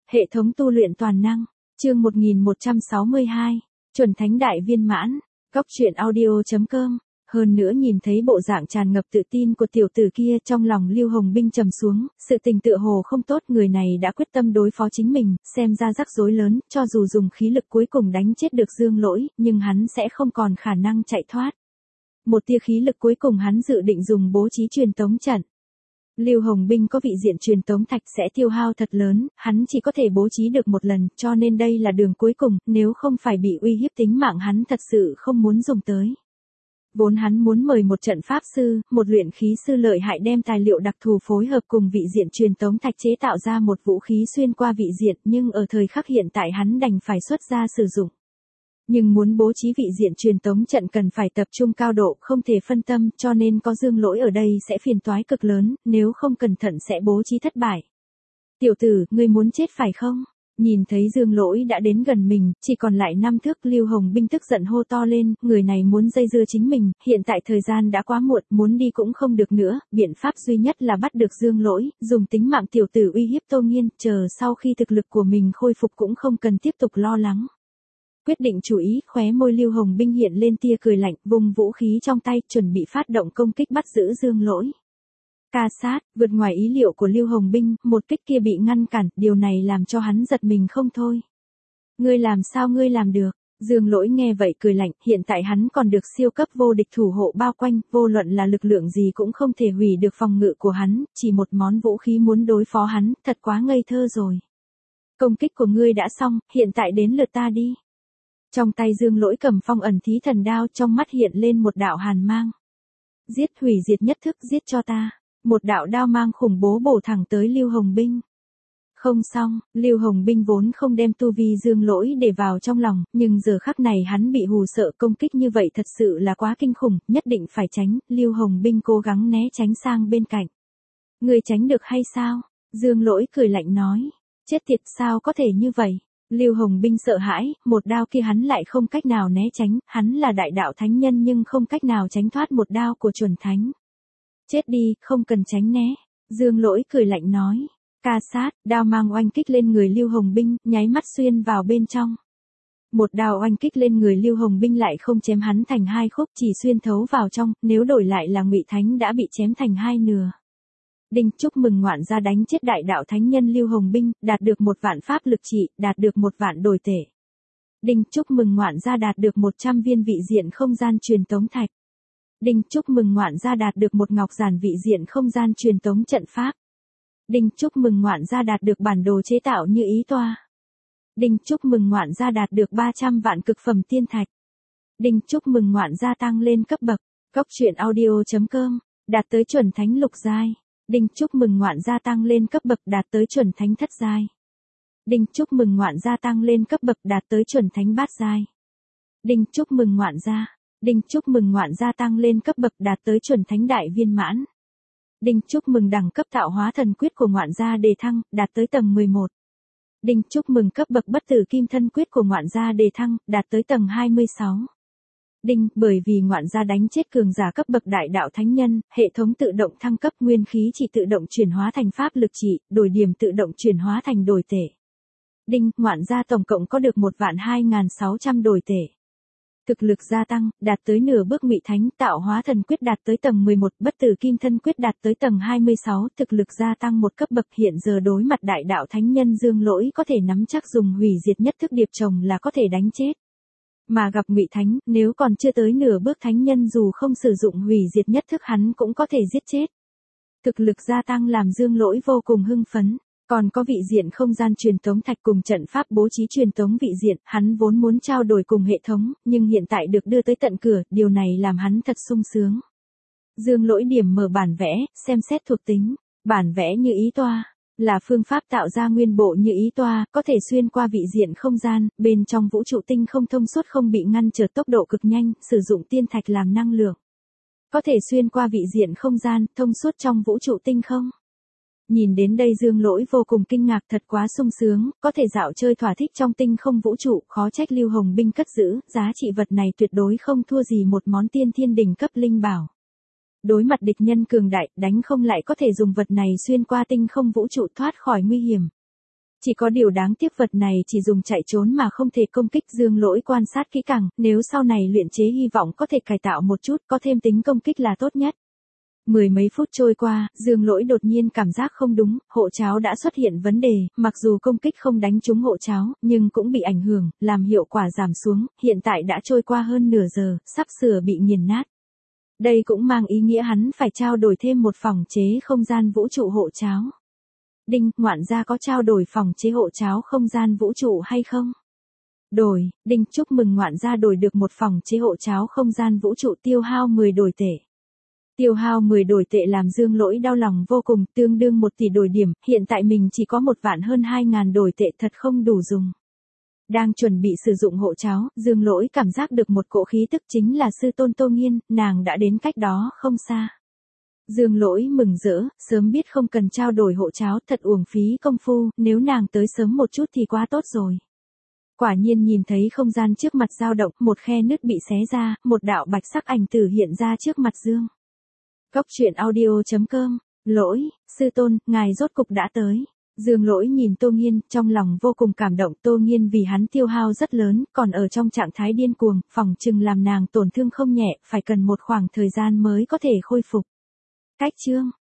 Hệ thống tu luyện toàn năng, chương 1162, chuẩn thánh đại viên mãn, góc truyện audio.com. Hơn nữa nhìn thấy bộ dạng tràn ngập tự tin của tiểu tử kia, trong lòng Lưu Hồng Binh trầm xuống, sự tình tựa hồ không tốt, người này đã quyết tâm đối phó chính mình, xem ra rắc rối lớn, cho dù dùng khí lực cuối cùng đánh chết được Dương Lỗi, nhưng hắn sẽ không còn khả năng chạy thoát. Một tia khí lực cuối cùng hắn dự định dùng bố trí truyền tống trận. Lưu Hồng Binh có vị diện truyền tống thạch sẽ tiêu hao thật lớn, hắn chỉ có thể bố trí được một lần, cho nên đây là đường cuối cùng, nếu không phải bị uy hiếp tính mạng hắn thật sự không muốn dùng tới. Vốn hắn muốn mời một trận pháp sư, một luyện khí sư lợi hại đem tài liệu đặc thù phối hợp cùng vị diện truyền tống thạch chế tạo ra một vũ khí xuyên qua vị diện, nhưng ở thời khắc hiện tại hắn đành phải xuất ra sử dụng. Nhưng muốn bố trí vị diện truyền tống trận cần phải tập trung cao độ, không thể phân tâm, cho nên có Dương Lỗi ở đây sẽ phiền toái cực lớn, nếu không cẩn thận sẽ bố trí thất bại. Tiểu tử, ngươi muốn chết phải không? Nhìn thấy Dương Lỗi đã đến gần mình, chỉ còn lại 5 thước, Lưu Hồng Binh tức giận hô to lên, người này muốn dây dưa chính mình, hiện tại thời gian đã quá muộn, muốn đi cũng không được nữa, biện pháp duy nhất là bắt được Dương Lỗi, dùng tính mạng tiểu tử uy hiếp Tô Nghiên, chờ sau khi thực lực của mình khôi phục cũng không cần tiếp tục lo lắng. Quyết định chủ ý, khóe môi Lưu Hồng Binh hiện lên tia cười lạnh, vùng vũ khí trong tay, chuẩn bị phát động công kích bắt giữ Dương Lỗi. Ca sát, vượt ngoài ý liệu của Lưu Hồng Binh, một kích kia bị ngăn cản, điều này làm cho hắn giật mình không thôi. Ngươi làm sao ngươi làm được? Dương Lỗi nghe vậy cười lạnh, hiện tại hắn còn được siêu cấp vô địch thủ hộ bao quanh, vô luận là lực lượng gì cũng không thể hủy được phòng ngự của hắn, chỉ một món vũ khí muốn đối phó hắn, thật quá ngây thơ rồi. Công kích của ngươi đã xong, hiện tại đến lượt ta đi. Trong tay Dương Lỗi cầm phong ẩn thí thần đao, trong mắt hiện lên một đạo hàn mang. Giết, hủy diệt nhất thức, giết cho ta. Một đạo đao mang khủng bố bổ thẳng tới Lưu Hồng Binh. Không xong, Lưu Hồng Binh vốn không đem tu vi Dương Lỗi để vào trong lòng, nhưng giờ khắc này hắn bị hù sợ, công kích như vậy thật sự là quá kinh khủng, nhất định phải tránh. Lưu Hồng Binh cố gắng né tránh sang bên cạnh. Người tránh được hay sao? Dương Lỗi cười lạnh nói. Chết tiệt, sao có thể như vậy? Lưu Hồng Binh sợ hãi, một đao kia hắn lại không cách nào né tránh, hắn là đại đạo thánh nhân nhưng không cách nào tránh thoát một đao của chuẩn thánh. Chết đi, không cần tránh né. Dương Lỗi cười lạnh nói. Ca sát, đao mang oanh kích lên người Lưu Hồng Binh, nháy mắt xuyên vào bên trong. Một đao oanh kích lên người Lưu Hồng Binh lại không chém hắn thành hai khúc, chỉ xuyên thấu vào trong, nếu đổi lại là Ngụy Thánh đã bị chém thành hai nửa. Đinh, chúc mừng ngoạn gia đánh chết đại đạo thánh nhân Lưu Hồng Binh, đạt được 1 vạn pháp lực trị, đạt được 1 vạn đổi tể. Đinh, chúc mừng ngoạn gia đạt được 100 viên vị diện không gian truyền tống thạch. Đinh, chúc mừng ngoạn gia đạt được 1 ngọc giản vị diện không gian truyền tống trận pháp. Đinh, chúc mừng ngoạn gia đạt được bản đồ chế tạo như ý toa. Đinh, chúc mừng ngoạn gia đạt được 300 vạn cực phẩm tiên thạch. Đinh, chúc mừng ngoạn gia tăng lên cấp bậc. Góc truyện audio.com, đạt tới chuẩn thánh lục giai. Đinh, chúc mừng ngoạn gia tăng lên cấp bậc, đạt tới chuẩn thánh thất giai. Đinh, chúc mừng ngoạn gia tăng lên cấp bậc, đạt tới chuẩn thánh bát giai. Đinh, chúc mừng ngoạn gia. Đinh, chúc mừng ngoạn gia tăng lên cấp bậc, đạt tới chuẩn thánh đại viên mãn. Đinh, chúc mừng đẳng cấp tạo hóa thần quyết của ngoạn gia đề thăng, đạt tới tầng 11. Đinh, chúc mừng cấp bậc bất tử kim thân quyết của ngoạn gia đề thăng, đạt tới tầng 26. Đinh, bởi vì ngoạn gia đánh chết cường giả cấp bậc đại đạo thánh nhân, hệ thống tự động thăng cấp, nguyên khí chỉ tự động chuyển hóa thành pháp lực trị, đổi điểm tự động chuyển hóa thành đổi tể. Đinh, ngoạn gia tổng cộng có được 1.2600 đổi tể. Thực lực gia tăng, đạt tới nửa bước Ngụy Thánh, tạo hóa thần quyết đạt tới tầng 11, bất tử kim thân quyết đạt tới tầng 26, thực lực gia tăng 1 cấp bậc, hiện giờ đối mặt đại đạo thánh nhân Dương Lỗi có thể nắm chắc dùng hủy diệt nhất thức điệp chồng là có thể đánh chết. Mà gặp Ngụy Thánh, nếu còn chưa tới nửa bước thánh nhân dù không sử dụng hủy diệt nhất thức hắn cũng có thể giết chết. Thực lực gia tăng làm Dương Lỗi vô cùng hưng phấn. Còn có vị diện không gian truyền tống thạch cùng trận pháp bố trí truyền tống vị diện, hắn vốn muốn trao đổi cùng hệ thống, nhưng hiện tại được đưa tới tận cửa, điều này làm hắn thật sung sướng. Dương Lỗi điểm mở bản vẽ, xem xét thuộc tính. Bản vẽ như ý toa, là phương pháp tạo ra nguyên bộ như ý toa, có thể xuyên qua vị diện không gian, bên trong vũ trụ tinh không thông suốt không bị ngăn trở, tốc độ cực nhanh, sử dụng tiên thạch làm năng lượng. Có thể xuyên qua vị diện không gian, thông suốt trong vũ trụ tinh không. Nhìn đến đây Dương Lỗi vô cùng kinh ngạc, thật quá sung sướng, có thể dạo chơi thỏa thích trong tinh không vũ trụ, khó trách Lưu Hồng Binh cất giữ, giá trị vật này tuyệt đối không thua gì một món tiên thiên đỉnh cấp linh bảo. Đối mặt địch nhân cường đại, đánh không lại có thể dùng vật này xuyên qua tinh không vũ trụ thoát khỏi nguy hiểm. Chỉ có điều đáng tiếc vật này chỉ dùng chạy trốn mà không thể công kích. Dương Lỗi quan sát kỹ càng, nếu sau này luyện chế hy vọng có thể cải tạo một chút, có thêm tính công kích là tốt nhất. Mười mấy phút trôi qua, Dương Lỗi đột nhiên cảm giác không đúng, hộ cháo đã xuất hiện vấn đề, mặc dù công kích không đánh trúng hộ cháo, nhưng cũng bị ảnh hưởng, làm hiệu quả giảm xuống, hiện tại đã trôi qua hơn nửa giờ, sắp sửa bị nghiền nát. Đây cũng mang ý nghĩa hắn phải trao đổi thêm một phòng chế không gian vũ trụ hộ cháo. Đinh, ngoạn gia có trao đổi phòng chế hộ cháo không gian vũ trụ hay không? Đổi, Đinh, chúc mừng ngoạn gia đổi được một phòng chế hộ cháo không gian vũ trụ, tiêu hao 10 đổi tệ. Tiêu hao 10 đổi tệ làm Dương Lỗi đau lòng vô cùng, tương đương 1 tỷ đổi điểm, hiện tại mình chỉ có 1 vạn hơn 2.000 đổi tệ, thật không đủ dùng. Đang chuẩn bị sử dụng hộ cháo, Dương Lỗi cảm giác được một cỗ khí tức, chính là sư tôn Tô Nghiên, nàng đã đến cách đó không xa. Dương Lỗi mừng rỡ, sớm biết không cần trao đổi hộ cháo, thật uổng phí công phu, nếu nàng tới sớm một chút thì quá tốt rồi. Quả nhiên nhìn thấy không gian trước mặt dao động, một khe nứt bị xé ra, một đạo bạch sắc ảnh tử hiện ra trước mặt Dương. Góc truyện audio.com, Lỗi, sư tôn, ngài rốt cục đã tới. Dương Lỗi nhìn Tô Nghiên, trong lòng vô cùng cảm động. Tô Nghiên vì hắn tiêu hao rất lớn, còn ở trong trạng thái điên cuồng, phòng chừng làm nàng tổn thương không nhẹ, phải cần một khoảng thời gian mới có thể khôi phục. Cách chương